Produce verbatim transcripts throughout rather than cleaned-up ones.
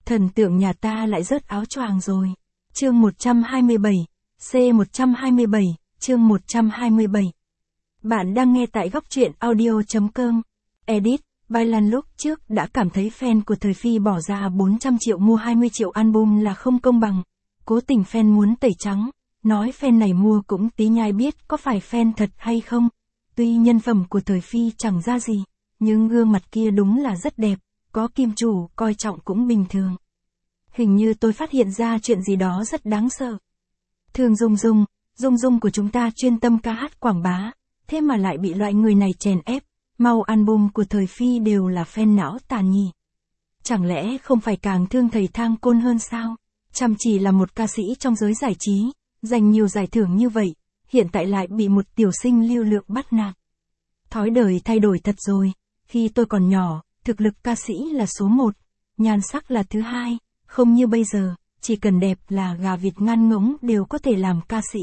Thần tượng nhà ta lại rớt áo choàng rồi. Chương một trăm hai mươi bảy, C một trăm hai mươi bảy, chương một trăm hai mươi bảy. Bạn đang nghe tại góc truyện audio chấm com. Edit, Bailan lúc trước đã cảm thấy fan của thời Phi bỏ ra bốn trăm triệu mua hai mươi triệu album là không công bằng. Cố tình fan muốn tẩy trắng, nói fan này mua cũng tí nhai biết có phải fan thật hay không. Tuy nhân phẩm của thời Phi chẳng ra gì, nhưng gương mặt kia đúng là rất đẹp, có kim chủ coi trọng cũng bình thường. Hình như tôi phát hiện ra chuyện gì đó rất đáng sợ. Thường Dung Dung, Dung Dung của chúng ta chuyên tâm ca hát quảng bá, thế mà lại bị loại người này chèn ép, mau album của thời Phi đều là fan não tàn nhỉ. Chẳng lẽ không phải càng thương thầy Thang Côn hơn sao? Chăm chỉ là một ca sĩ trong giới giải trí, giành nhiều giải thưởng như vậy, hiện tại lại bị một tiểu sinh lưu lượng bắt nạt. Thói đời thay đổi thật rồi, khi tôi còn nhỏ, thực lực ca sĩ là số một, nhan sắc là thứ hai, không như bây giờ, chỉ cần đẹp là gà vịt ngan ngỗng đều có thể làm ca sĩ.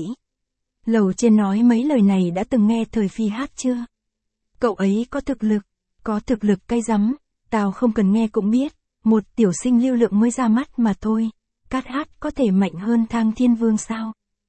Lầu trên nói mấy lời này đã từng nghe thời Phi hát chưa? Cậu ấy có thực lực, có thực lực cay rắm, tao không cần nghe cũng biết, một tiểu sinh lưu lượng mới ra mắt mà thôi, cát hát có thể mạnh hơn Thang Thiên Vương sao?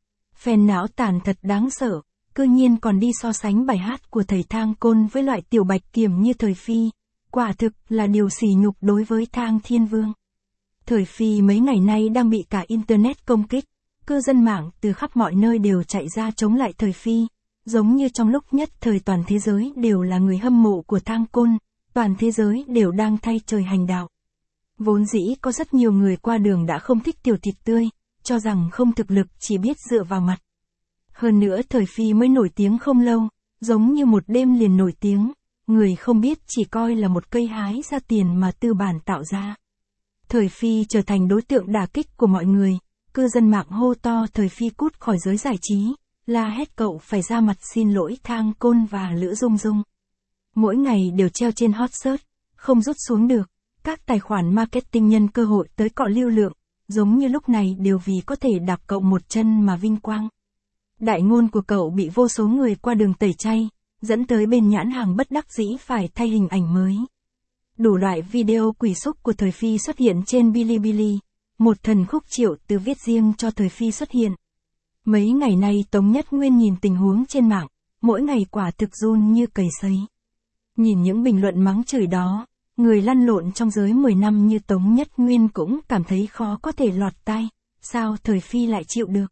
Fan não tàn thật đáng sợ, cư nhiên còn đi so sánh bài hát của thầy Thang Côn với loại tiểu bạch kiểm như thời Phi, quả thực là điều sỉ nhục đối với Thang Thiên Vương. Thời Phi mấy ngày nay đang bị cả Internet công kích, cư dân mạng từ khắp mọi nơi đều chạy ra chống lại thời Phi, giống như trong lúc nhất thời toàn thế giới đều là người hâm mộ của Thang Côn, toàn thế giới đều đang thay trời hành đạo. Vốn dĩ có rất nhiều người qua đường đã không thích tiểu thịt tươi, cho rằng không thực lực chỉ biết dựa vào mặt. Hơn nữa thời Phi mới nổi tiếng không lâu, giống như một đêm liền nổi tiếng, người không biết chỉ coi là một cây hái ra tiền mà tư bản tạo ra. Thời Phi trở thành đối tượng đả kích của mọi người, cư dân mạng hô to thời Phi cút khỏi giới giải trí, la hét cậu phải ra mặt xin lỗi Thang Côn và Lữ Dung Dung. Mỗi ngày đều treo trên hot search, không rút xuống được, các tài khoản marketing nhân cơ hội tới cọ lưu lượng, giống như lúc này đều vì có thể đạp cậu một chân mà vinh quang. Đại ngôn của cậu bị vô số người qua đường tẩy chay, dẫn tới bên nhãn hàng bất đắc dĩ phải thay hình ảnh mới. Đủ loại video quỷ xúc của thời Phi xuất hiện trên Bilibili, một thần khúc Triệu Từ viết riêng cho thời Phi xuất hiện. Mấy ngày nay Tống Nhất Nguyên nhìn tình huống trên mạng, mỗi ngày quả thực run như cầy sấy. Nhìn những bình luận mắng chửi đó, người lăn lộn trong giới mười năm như Tống Nhất Nguyên cũng cảm thấy khó có thể lọt tai, sao thời Phi lại chịu được.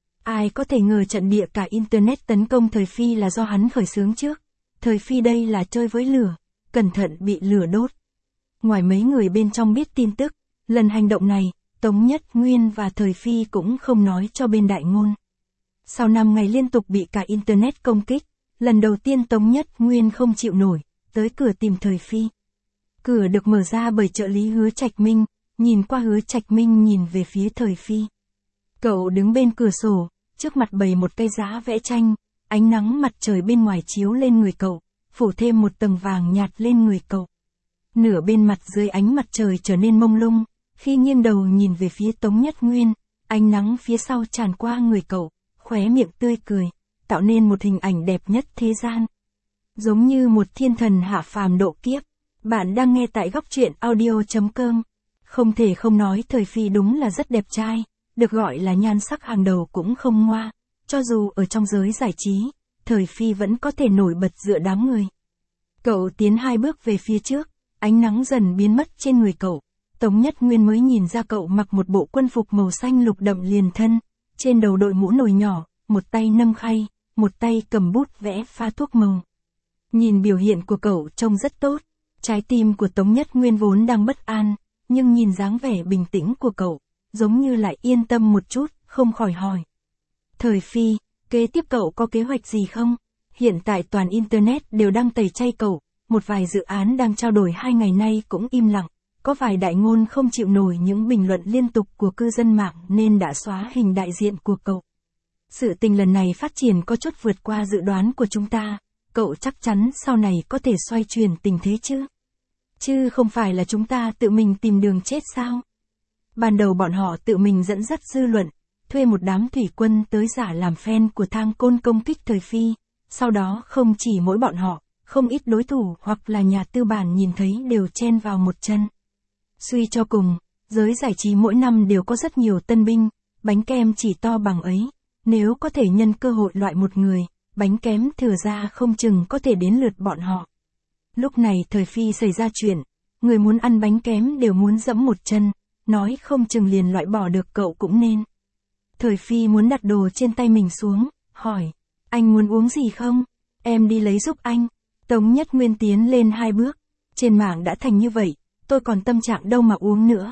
Ai có thể ngờ trận địa cả Internet tấn công thời Phi là do hắn khởi xướng trước, thời Phi đây là chơi với lửa, cẩn thận bị lửa đốt. Ngoài mấy người bên trong biết tin tức, lần hành động này, Tống Nhất Nguyên và thời Phi cũng không nói cho bên đại ngôn. Sau năm ngày liên tục bị cả Internet công kích, lần đầu tiên Tống Nhất Nguyên không chịu nổi, tới cửa tìm thời Phi. Cửa được mở ra bởi trợ lý Hứa Trạch Minh, nhìn qua Hứa Trạch Minh nhìn về phía thời Phi. Cậu đứng bên cửa sổ, trước mặt bày một cây giá vẽ tranh, ánh nắng mặt trời bên ngoài chiếu lên người cậu, phủ thêm một tầng vàng nhạt lên người cậu. Nửa bên mặt dưới ánh mặt trời trở nên mông lung, khi nghiêng đầu nhìn về phía Tống Nhất Nguyên, ánh nắng phía sau tràn qua người cậu, khóe miệng tươi cười, tạo nên một hình ảnh đẹp nhất thế gian. Giống như một thiên thần hạ phàm độ kiếp. Bạn đang nghe tại góc truyện audio chấm com. Không thể không nói thời Phi đúng là rất đẹp trai, được gọi là nhan sắc hàng đầu cũng không ngoa. Cho dù ở trong giới giải trí, thời Phi vẫn có thể nổi bật giữa đám người. Cậu tiến hai bước về phía trước, ánh nắng dần biến mất trên người cậu. Tống Nhất Nguyên mới nhìn ra cậu mặc một bộ quân phục màu xanh lục đậm liền thân, trên đầu đội mũ nồi nhỏ, một tay nâng khay, một tay cầm bút vẽ pha thuốc màu. Nhìn biểu hiện của cậu trông rất tốt. Trái tim của Tống Nhất Nguyên vốn đang bất an, nhưng nhìn dáng vẻ bình tĩnh của cậu, giống như lại yên tâm một chút, không khỏi hỏi. Thời Phi, kế tiếp cậu có kế hoạch gì không? Hiện tại toàn Internet đều đang tẩy chay cậu, một vài dự án đang trao đổi hai ngày nay cũng im lặng, có vài đại ngôn không chịu nổi những bình luận liên tục của cư dân mạng nên đã xóa hình đại diện của cậu. Sự tình lần này phát triển có chút vượt qua dự đoán của chúng ta. Cậu chắc chắn sau này có thể xoay chuyển tình thế chứ? Chứ không phải là chúng ta tự mình tìm đường chết sao? Ban đầu bọn họ tự mình dẫn dắt dư luận, thuê một đám thủy quân tới giả làm fan của Thang Côn công kích thời Phi. Sau đó không chỉ mỗi bọn họ, không ít đối thủ hoặc là nhà tư bản nhìn thấy đều chen vào một chân. Suy cho cùng, Giới giải trí mỗi năm đều có rất nhiều tân binh, bánh kem chỉ to bằng ấy. Nếu có thể nhân cơ hội loại một người, bánh kém thừa ra không chừng có thể đến lượt bọn họ. Lúc này thời phi xảy ra chuyện, người muốn ăn bánh kém đều muốn dẫm một chân, nói không chừng liền loại bỏ được cậu cũng nên. Thời phi muốn đặt đồ trên tay mình xuống, hỏi, anh muốn uống gì không? Em đi lấy giúp anh. Tống Nhất Nguyên tiến lên hai bước, trên mạng đã thành như vậy, tôi còn tâm trạng đâu mà uống nữa.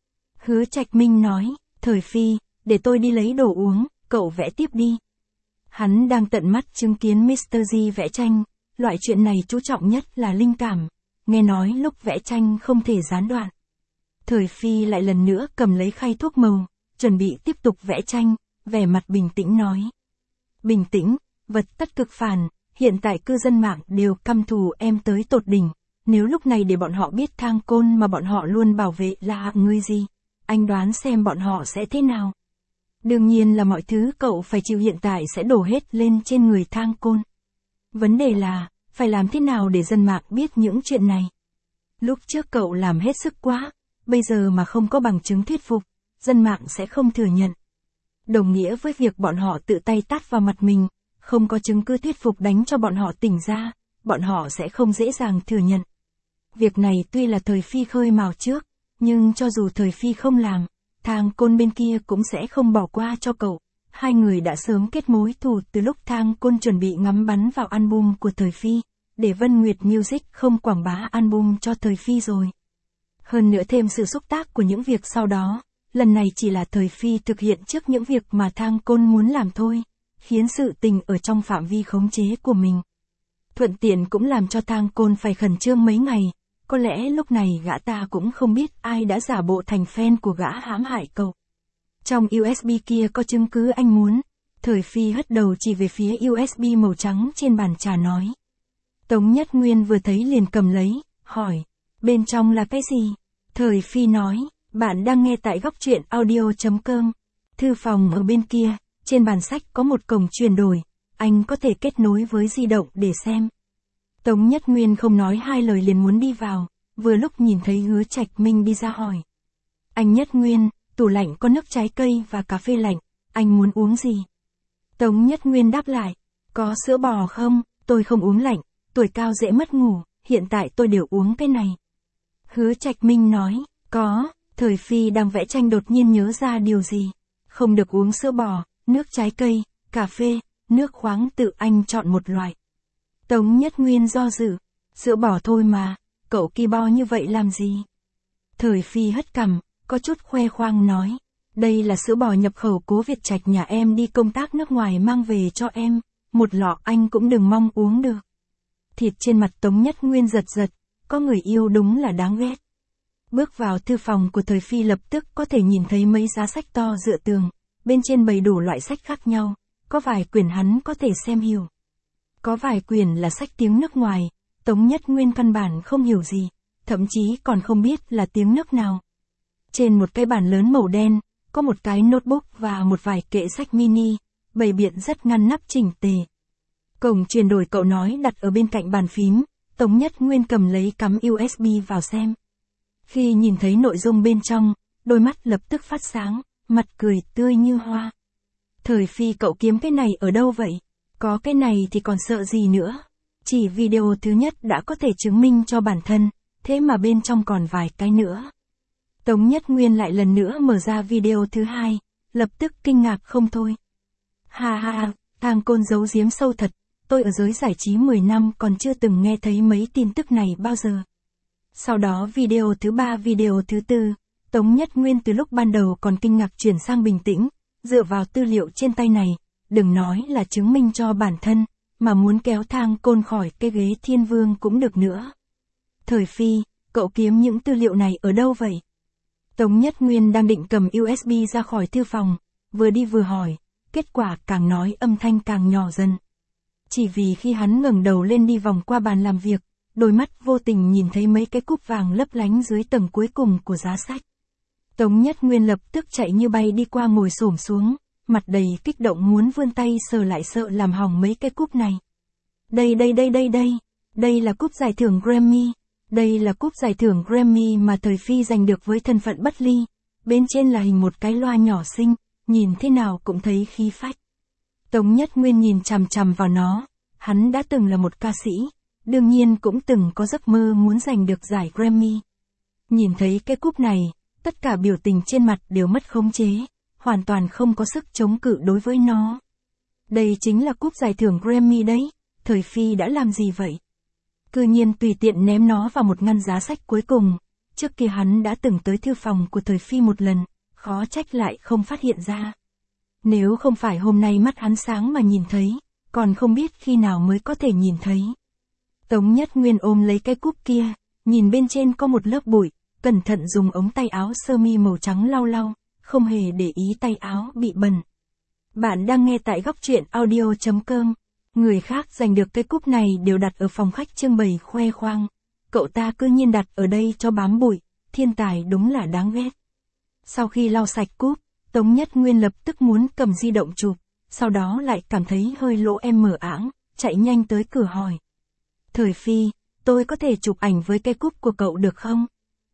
Hứa Trạch Minh nói, thời phi, để tôi đi lấy đồ uống, cậu vẽ tiếp đi. Hắn đang tận mắt chứng kiến mít tơ G vẽ tranh, loại chuyện này chú trọng nhất là linh cảm, nghe nói lúc vẽ tranh không thể gián đoạn. Thời phi lại lần nữa cầm lấy khay thuốc màu, chuẩn bị tiếp tục vẽ tranh, vẻ mặt bình tĩnh nói. Bình tĩnh, vật tất cực phản, hiện tại cư dân mạng đều căm thù em tới tột đỉnh, nếu lúc này để bọn họ biết Thang Côn mà bọn họ luôn bảo vệ là hạng người gì, anh đoán xem bọn họ sẽ thế nào. Đương nhiên là mọi thứ cậu phải chịu hiện tại sẽ đổ hết lên trên người Thang Côn. Vấn đề là, phải làm thế nào để dân mạng biết những chuyện này. Lúc trước cậu làm hết sức quá, bây giờ mà không có bằng chứng thuyết phục, dân mạng sẽ không thừa nhận. Đồng nghĩa với việc bọn họ tự tay tát vào mặt mình, không có chứng cứ thuyết phục đánh cho bọn họ tỉnh ra, bọn họ sẽ không dễ dàng thừa nhận. Việc này tuy là thời phi khơi mào trước, nhưng cho dù thời phi không làm, Thang Côn bên kia cũng sẽ không bỏ qua cho cậu. Hai người đã sớm kết mối thù từ lúc Thang Côn chuẩn bị ngắm bắn vào album của thời phi, để Vân Nguyệt Music không quảng bá album cho thời phi rồi. Hơn nữa thêm sự xúc tác của những việc sau đó, lần này chỉ là thời phi thực hiện trước những việc mà Thang Côn muốn làm thôi, khiến sự tình ở trong phạm vi khống chế của mình. Thuận tiện cũng làm cho Thang Côn phải khẩn trương mấy ngày, có lẽ lúc này gã ta cũng không biết ai đã giả bộ thành fan của gã hãm hại cậu. Trong u ét bê kia có chứng cứ anh muốn, thời phi hất đầu chỉ về phía u ét bê màu trắng trên bàn trà nói. Tống Nhất Nguyên vừa thấy liền cầm lấy, hỏi, bên trong là cái gì? Thời phi nói, bạn đang nghe tại góc truyện audio chấm com. Thư phòng ở bên kia, trên bàn sách có một cổng chuyển đổi, anh có thể kết nối với di động để xem. Tống Nhất Nguyên không nói hai lời liền muốn đi vào, vừa lúc nhìn thấy Hứa Trạch Minh đi ra hỏi. Anh Nhất Nguyên, tủ lạnh có nước trái cây và cà phê lạnh, anh muốn uống gì? Tống Nhất Nguyên đáp lại, có sữa bò không, tôi không uống lạnh, tuổi cao dễ mất ngủ, hiện tại tôi đều uống cái này. Hứa Trạch Minh nói, có, thời phi đang vẽ tranh đột nhiên nhớ ra điều gì. Không được uống sữa bò, nước trái cây, cà phê, nước khoáng tự anh chọn một loại. Tống Nhất Nguyên do dự, sữa bò thôi mà, cậu ki bo như vậy làm gì? Thời phi hất cằm, có chút khoe khoang nói, đây là sữa bò nhập khẩu Cố Việt Trạch nhà em đi công tác nước ngoài mang về cho em, một lọ anh cũng đừng mong uống được. Thịt trên mặt Tống Nhất Nguyên giật giật, có người yêu đúng là đáng ghét. Bước vào thư phòng của thời phi lập tức có thể nhìn thấy mấy giá sách to dựa tường, bên trên bày đủ loại sách khác nhau, có vài quyển hắn có thể xem hiểu. Có vài quyển là sách tiếng nước ngoài, Tống Nhất Nguyên căn bản không hiểu gì, thậm chí còn không biết là tiếng nước nào. Trên một cái bàn lớn màu đen, có một cái notebook và một vài kệ sách mini, bày biện rất ngăn nắp chỉnh tề. Cổng chuyển đổi cậu nói đặt ở bên cạnh bàn phím, Tống Nhất Nguyên cầm lấy cắm u ét bê vào xem. Khi nhìn thấy nội dung bên trong, đôi mắt lập tức phát sáng, mặt cười tươi như hoa. Thời phi cậu kiếm cái này ở đâu vậy? Có cái này thì còn sợ gì nữa? Chỉ video thứ nhất đã có thể chứng minh cho bản thân, thế mà bên trong còn vài cái nữa. Tống Nhất Nguyên lại lần nữa mở ra video thứ hai, lập tức kinh ngạc không thôi. Ha ha ha, Thang Côn giấu giếm sâu thật, tôi ở giới giải trí mười năm còn chưa từng nghe thấy mấy tin tức này bao giờ. Sau đó video thứ ba video thứ tư, Tống Nhất Nguyên từ lúc ban đầu còn kinh ngạc chuyển sang bình tĩnh, dựa vào tư liệu trên tay này, đừng nói là chứng minh cho bản thân, mà muốn kéo Thang Côn khỏi cái ghế thiên vương cũng được nữa. Thời phi, cậu kiếm những tư liệu này ở đâu vậy? Tống Nhất Nguyên đang định cầm u ét bê ra khỏi thư phòng, vừa đi vừa hỏi, kết quả càng nói âm thanh càng nhỏ dần. Chỉ vì khi hắn ngẩng đầu lên đi vòng qua bàn làm việc, đôi mắt vô tình nhìn thấy mấy cái cúp vàng lấp lánh dưới tầng cuối cùng của giá sách. Tống Nhất Nguyên lập tức chạy như bay đi qua ngồi xổm xuống, mặt đầy kích động muốn vươn tay sờ lại sợ làm hỏng mấy cái cúp này. Đây đây đây đây đây, đây là cúp giải thưởng Grammy, đây là cúp giải thưởng Grammy mà thời phi giành được với thân phận bất ly, bên trên là hình một cái loa nhỏ xinh, nhìn thế nào cũng thấy khí phách. Tống Nhất Nguyên nhìn chằm chằm vào nó, hắn đã từng là một ca sĩ, đương nhiên cũng từng có giấc mơ muốn giành được giải Grammy. Nhìn thấy cái cúp này, tất cả biểu tình trên mặt đều mất khống chế, hoàn toàn không có sức chống cự đối với nó. Đây chính là cúp giải thưởng Grammy đấy, thời Phi đã làm gì vậy? Cư nhiên tùy tiện ném nó vào một ngăn giá sách cuối cùng, trước kia hắn đã từng tới thư phòng của thời Phi một lần, khó trách lại không phát hiện ra. Nếu không phải hôm nay mắt hắn sáng mà nhìn thấy, còn không biết khi nào mới có thể nhìn thấy. Tống Nhất Nguyên ôm lấy cái cúp kia, nhìn bên trên có một lớp bụi, cẩn thận dùng ống tay áo sơ mi màu trắng lau lau, không hề để ý tay áo bị bẩn. Bạn đang nghe tại góc truyện audio chấm com. Người khác giành được cái cúp này đều đặt ở phòng khách trưng bày khoe khoang. Cậu ta cứ nhiên đặt ở đây cho bám bụi, thiên tài đúng là đáng ghét. Sau khi lau sạch cúp, Tống Nhất Nguyên lập tức muốn cầm di động chụp, sau đó lại cảm thấy hơi lỗ em mở ảng, chạy nhanh tới cửa hỏi. Thời Phi, tôi có thể chụp ảnh với cái cúp của cậu được không?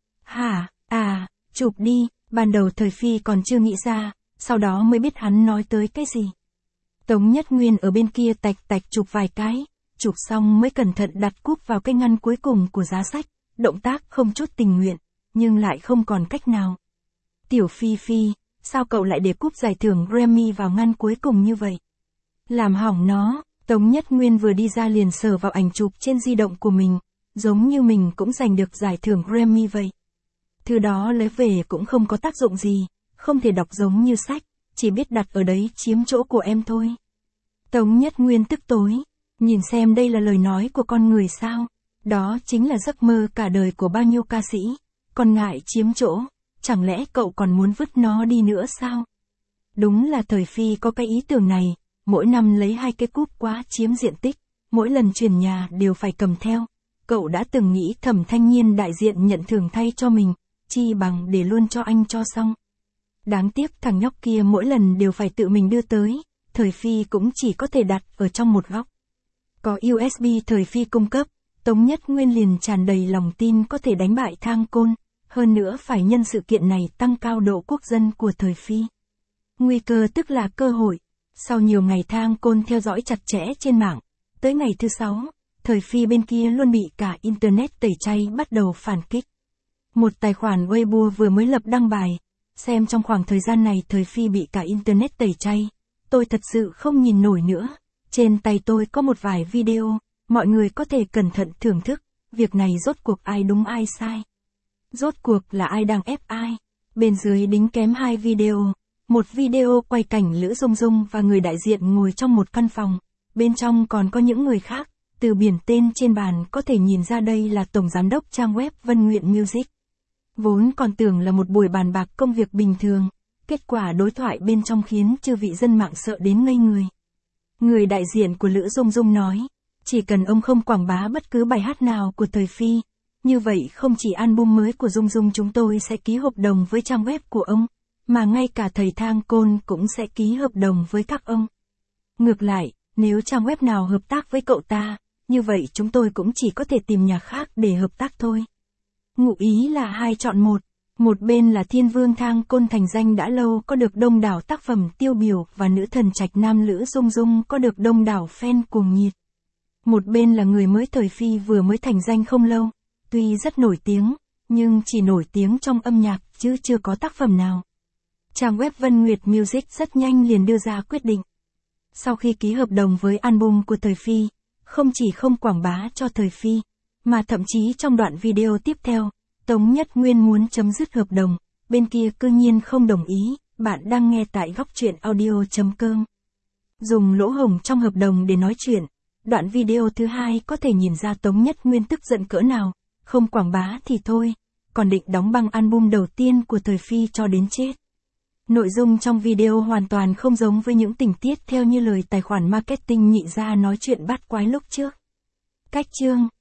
Hả, à, chụp đi, ban đầu Thời Phi còn chưa nghĩ ra, sau đó mới biết hắn nói tới cái gì. Tống Nhất Nguyên ở bên kia tạch tạch chụp vài cái, chụp xong mới cẩn thận đặt cúp vào cái ngăn cuối cùng của giá sách, động tác không chút tình nguyện, nhưng lại không còn cách nào. Tiểu Phi Phi, sao cậu lại để cúp giải thưởng Grammy vào ngăn cuối cùng như vậy? Làm hỏng nó, Tống Nhất Nguyên vừa đi ra liền sờ vào ảnh chụp trên di động của mình, giống như mình cũng giành được giải thưởng Grammy vậy. Thứ đó lấy về cũng không có tác dụng gì, không thể đọc giống như sách, chỉ biết đặt ở đấy chiếm chỗ của em thôi. Tống Nhất Nguyên tức tối, nhìn xem đây là lời nói của con người sao, đó chính là giấc mơ cả đời của bao nhiêu ca sĩ, còn ngại chiếm chỗ, chẳng lẽ cậu còn muốn vứt nó đi nữa sao? Đúng là Thời Phi có cái ý tưởng này, mỗi năm lấy hai cái cúp quá chiếm diện tích, mỗi lần chuyển nhà đều phải cầm theo. Cậu đã từng nghĩ Thẩm Thanh Nhiên đại diện nhận thưởng thay cho mình, chi bằng để luôn cho anh cho xong. Đáng tiếc thằng nhóc kia mỗi lần đều phải tự mình đưa tới, Thời Phi cũng chỉ có thể đặt ở trong một góc. Có u ét bê Thời Phi cung cấp, Tống Nhất Nguyên liền tràn đầy lòng tin có thể đánh bại Thang Côn, hơn nữa phải nhân sự kiện này tăng cao độ quốc dân của Thời Phi. Nguy cơ tức là cơ hội. Sau nhiều ngày Thang Côn theo dõi chặt chẽ trên mạng, tới ngày thứ sáu, Thời Phi bên kia luôn bị cả Internet tẩy chay bắt đầu phản kích. Một tài khoản Weibo vừa mới lập đăng bài, xem trong khoảng thời gian này Thời Phi bị cả Internet tẩy chay, tôi thật sự không nhìn nổi nữa. Trên tay tôi có một vài video, mọi người có thể cẩn thận thưởng thức, việc này rốt cuộc ai đúng ai sai. Rốt cuộc là ai đang ép ai. Bên dưới đính kém hai video. Một video quay cảnh Lữ Dung Dung và người đại diện ngồi trong một căn phòng, bên trong còn có những người khác, từ biển tên trên bàn có thể nhìn ra đây là tổng giám đốc trang web Vân Nguyện Music. Vốn còn tưởng là một buổi bàn bạc công việc bình thường, kết quả đối thoại bên trong khiến chư vị dân mạng sợ đến ngây người. Người đại diện của Lữ Dung Dung nói, chỉ cần ông không quảng bá bất cứ bài hát nào của Thời Phi, như vậy không chỉ album mới của Dung Dung chúng tôi sẽ ký hợp đồng với trang web của ông, mà ngay cả thầy Thang Côn cũng sẽ ký hợp đồng với các ông. Ngược lại, nếu trang web nào hợp tác với cậu ta, như vậy chúng tôi cũng chỉ có thể tìm nhà khác để hợp tác thôi. Ngụ ý là hai chọn một, một bên là thiên vương Thang Côn thành danh đã lâu có được đông đảo tác phẩm tiêu biểu và nữ thần trạch nam Lữ Dung Dung có được đông đảo fan cuồng nhiệt. Một bên là người mới Thời Phi vừa mới thành danh không lâu, tuy rất nổi tiếng, nhưng chỉ nổi tiếng trong âm nhạc chứ chưa có tác phẩm nào. Trang web Vân Nguyệt Music rất nhanh liền đưa ra quyết định. Sau khi ký hợp đồng với album của Thời Phi, không chỉ không quảng bá cho Thời Phi, mà thậm chí trong đoạn video tiếp theo, Tống Nhất Nguyên muốn chấm dứt hợp đồng, bên kia cư nhiên không đồng ý. Bạn đang nghe tại góc truyện audio chấm com. Dùng lỗ hổng trong hợp đồng để nói chuyện. Đoạn video thứ hai có thể nhìn ra Tống Nhất Nguyên tức giận cỡ nào, không quảng bá thì thôi, còn định đóng băng album đầu tiên của Thời Phi cho đến chết. Nội dung trong video hoàn toàn không giống với những tình tiết theo như lời tài khoản marketing nhị ra nói chuyện bắt quái lúc trước. Cách chương